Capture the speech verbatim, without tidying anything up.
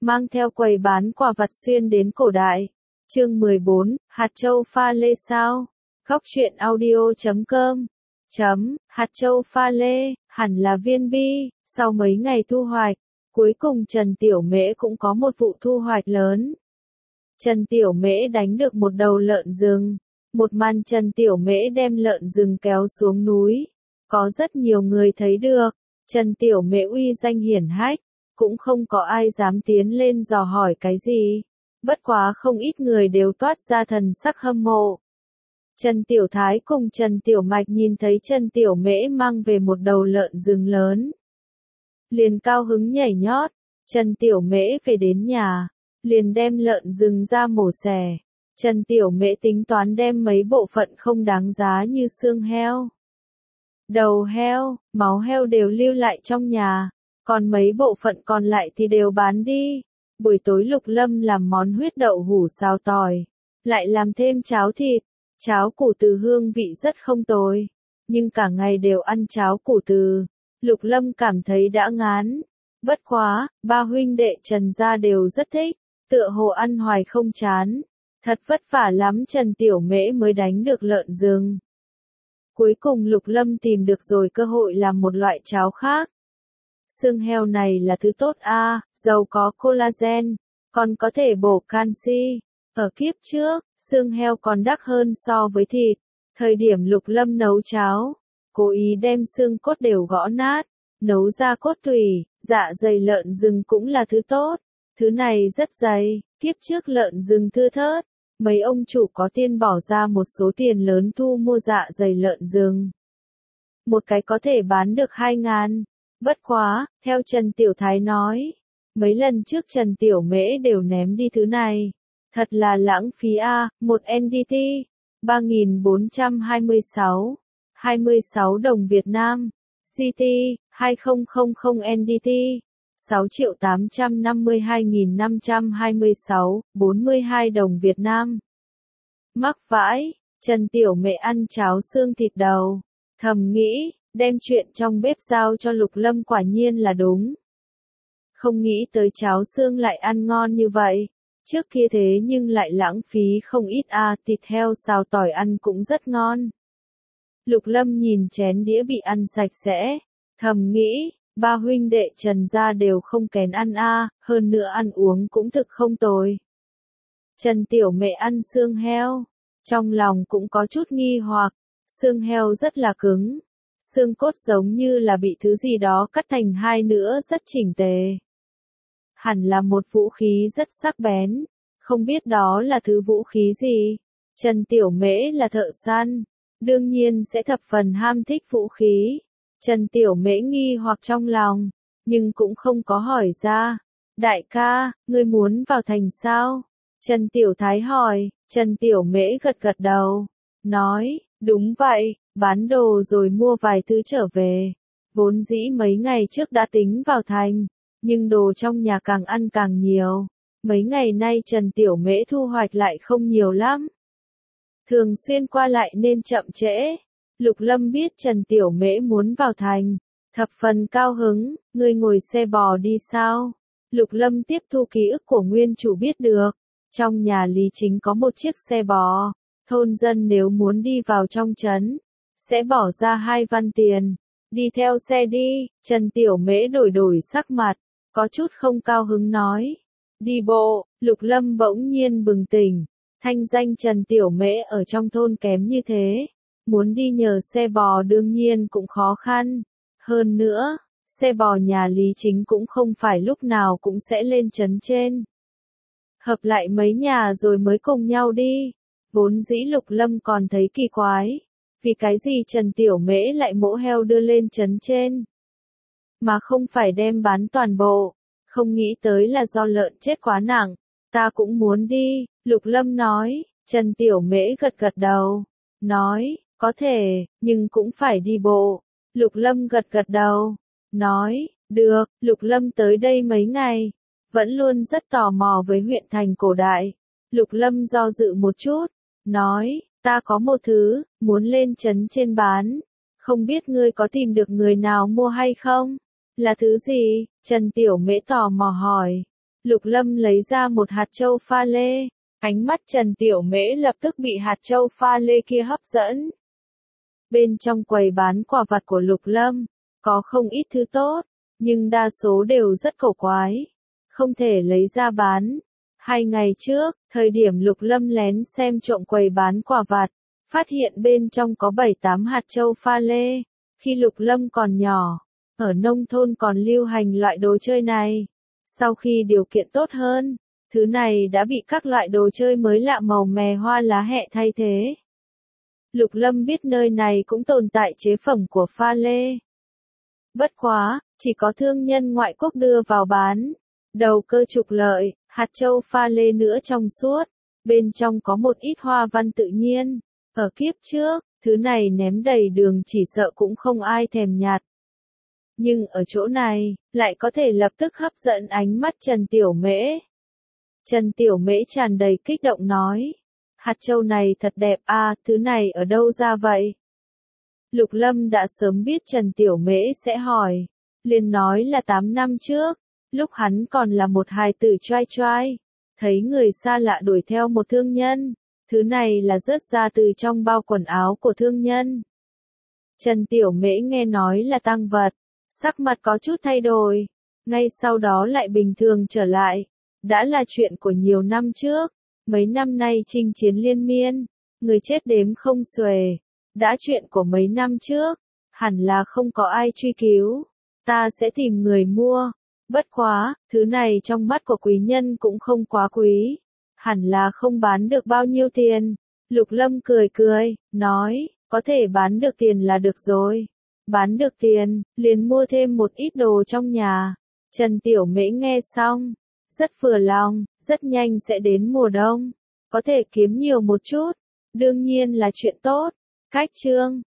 mang theo quầy bán quà vặt xuyên đến cổ đại. Chương mười bốn, hạt châu pha lê sao? Góc truyện audio chấm com chấm, hạt châu pha lê, hẳn là viên bi, sau mấy ngày thu hoạch, cuối cùng Trần Tiểu Mễ cũng có một vụ thu hoạch lớn. Trần Tiểu Mễ đánh được một đầu lợn rừng. Một màn Trần Tiểu Mễ đem lợn rừng kéo xuống núi. Có rất nhiều người thấy được. Trần Tiểu Mễ uy danh hiển hách. Cũng không có ai dám tiến lên dò hỏi cái gì. Bất quá không ít người đều toát ra thần sắc hâm mộ. Trần Tiểu Thái cùng Trần Tiểu Mạch nhìn thấy Trần Tiểu Mễ mang về một đầu lợn rừng lớn. Liền cao hứng nhảy nhót. Trần Tiểu Mễ về đến nhà. Liền đem lợn rừng ra mổ xẻ. Trần Tiểu Mễ tính toán đem mấy bộ phận không đáng giá như xương heo, đầu heo, máu heo đều lưu lại trong nhà, còn mấy bộ phận còn lại thì đều bán đi. Buổi tối Lục Lâm làm món huyết đậu hũ xào tỏi, lại làm thêm cháo thịt, cháo củ từ hương vị rất không tồi, nhưng cả ngày đều ăn cháo củ từ, Lục Lâm cảm thấy đã ngán. Bất quá, ba huynh đệ Trần gia đều rất thích, tựa hồ ăn hoài không chán. Thật vất vả lắm Trần Tiểu Mễ mới đánh được lợn rừng. Cuối cùng Lục Lâm tìm được rồi cơ hội làm một loại cháo khác. Xương heo này là thứ tốt a, à, giàu có collagen, còn có thể bổ canxi. Ở kiếp trước, xương heo còn đắt hơn so với thịt. Thời điểm Lục Lâm nấu cháo, cố ý đem xương cốt đều gõ nát, nấu ra cốt tủy, dạ dày lợn rừng cũng là thứ tốt. Thứ này rất dày, kiếp trước lợn rừng thưa thớt. Mấy ông chủ có tiền bỏ ra một số tiền lớn thu mua dạ dày lợn rừng. Một cái có thể bán được hai ngàn. Bất quá, theo Trần Tiểu Thái nói, mấy lần trước Trần Tiểu Mễ đều ném đi thứ này. Thật là lãng phí a, à, một en đê tê, ba nghìn bốn trăm hai mươi sáu, hai mươi sáu đồng Việt Nam, xê tê, hai nghìn en đê tê. sáu triệu tám trăm năm mươi hai nghìn năm trăm hai mươi sáu, bốn mươi hai đồng Việt Nam. Mắc vãi, Trần Tiểu Mễ ăn cháo xương thịt đầu. Thầm nghĩ, đem chuyện trong bếp giao cho Lục Lâm quả nhiên là đúng. Không nghĩ tới cháo xương lại ăn ngon như vậy. Trước kia thế nhưng lại lãng phí không ít a, à, thịt heo xào tỏi ăn cũng rất ngon. Lục Lâm nhìn chén đĩa bị ăn sạch sẽ. Thầm nghĩ, ba huynh đệ Trần gia đều không kén ăn a, à, hơn nữa ăn uống cũng thực không tồi. Trần Tiểu Mễ ăn xương heo, trong lòng cũng có chút nghi hoặc, xương heo rất là cứng, xương cốt giống như là bị thứ gì đó cắt thành hai nữa rất chỉnh tề. Hẳn là một vũ khí rất sắc bén, không biết đó là thứ vũ khí gì. Trần Tiểu Mễ là thợ săn, đương nhiên sẽ thập phần ham thích vũ khí. Trần Tiểu Mễ nghi hoặc trong lòng, nhưng cũng không có hỏi ra. Đại ca, ngươi muốn vào thành sao? Trần Tiểu Thái hỏi. Trần Tiểu Mễ gật gật đầu, nói, đúng vậy, bán đồ rồi mua vài thứ trở về. Vốn dĩ mấy ngày trước đã tính vào thành, nhưng đồ trong nhà càng ăn càng nhiều. Mấy ngày nay Trần Tiểu Mễ thu hoạch lại không nhiều lắm. Thường xuyên qua lại nên chậm trễ. Lục Lâm biết Trần Tiểu Mễ muốn vào thành, thập phần cao hứng, ngươi ngồi xe bò đi sao? Lục Lâm tiếp thu ký ức của nguyên chủ biết được, trong nhà Lý Chính có một chiếc xe bò, thôn dân nếu muốn đi vào trong trấn, sẽ bỏ ra hai văn tiền, đi theo xe đi. Trần Tiểu Mễ đổi đổi sắc mặt, có chút không cao hứng nói, đi bộ. Lục Lâm bỗng nhiên bừng tỉnh, thanh danh Trần Tiểu Mễ ở trong thôn kém như thế. Muốn đi nhờ xe bò đương nhiên cũng khó khăn. Hơn nữa, xe bò nhà Lý Chính cũng không phải lúc nào cũng sẽ lên trấn trên. Hợp lại mấy nhà rồi mới cùng nhau đi. Vốn dĩ Lục Lâm còn thấy kỳ quái. Vì cái gì Trần Tiểu Mễ lại mỗ heo đưa lên trấn trên, mà không phải đem bán toàn bộ. Không nghĩ tới là do lợn chết quá nặng. Ta cũng muốn đi, Lục Lâm nói. Trần Tiểu Mễ gật gật đầu, nói, có thể, nhưng cũng phải đi bộ. Lục Lâm gật gật đầu, nói, được. Lục Lâm tới đây mấy ngày, vẫn luôn rất tò mò với huyện thành cổ đại. Lục Lâm do dự một chút, nói, ta có một thứ, muốn lên trấn trên bán. Không biết ngươi có tìm được người nào mua hay không? Là thứ gì? Trần Tiểu Mễ tò mò hỏi. Lục Lâm lấy ra một hạt châu pha lê, ánh mắt Trần Tiểu Mễ lập tức bị hạt châu pha lê kia hấp dẫn. Bên trong quầy bán quà vặt của Lục Lâm, có không ít thứ tốt, nhưng đa số đều rất cổ quái, không thể lấy ra bán. Hai ngày trước, thời điểm Lục Lâm lén xem trộm quầy bán quà vặt, phát hiện bên trong có bảy tám hạt châu pha lê. Khi Lục Lâm còn nhỏ, ở nông thôn còn lưu hành loại đồ chơi này. Sau khi điều kiện tốt hơn, thứ này đã bị các loại đồ chơi mới lạ màu mè hoa lá hẹ thay thế. Lục Lâm biết nơi này cũng tồn tại chế phẩm của pha lê. Bất quá, chỉ có thương nhân ngoại quốc đưa vào bán. Đầu cơ trục lợi, hạt châu pha lê nữa trong suốt, bên trong có một ít hoa văn tự nhiên. Ở kiếp trước, thứ này ném đầy đường chỉ sợ cũng không ai thèm nhặt. Nhưng ở chỗ này, lại có thể lập tức hấp dẫn ánh mắt Trần Tiểu Mễ. Trần Tiểu Mễ tràn đầy kích động nói. Hạt châu này thật đẹp à, thứ này ở đâu ra vậy? Lục Lâm đã sớm biết Trần Tiểu Mễ sẽ hỏi. Liền nói là tám năm trước, lúc hắn còn là một hài tử choai choai. Thấy người xa lạ đuổi theo một thương nhân. Thứ này là rớt ra từ trong bao quần áo của thương nhân. Trần Tiểu Mễ nghe nói là tang vật. Sắc mặt có chút thay đổi. Ngay sau đó lại bình thường trở lại. Đã là chuyện của nhiều năm trước. Mấy năm nay chinh chiến liên miên. Người chết đếm không xuể. Đã chuyện của mấy năm trước. Hẳn là không có ai truy cứu. Ta sẽ tìm người mua. Bất quá, thứ này trong mắt của quý nhân cũng không quá quý. Hẳn là không bán được bao nhiêu tiền. Lục Lâm cười cười, nói, có thể bán được tiền là được rồi. Bán được tiền, liền mua thêm một ít đồ trong nhà. Trần Tiểu Mễ nghe xong, rất vừa lòng, rất nhanh sẽ đến mùa đông. Có thể kiếm nhiều một chút, đương nhiên là chuyện tốt. Cách chương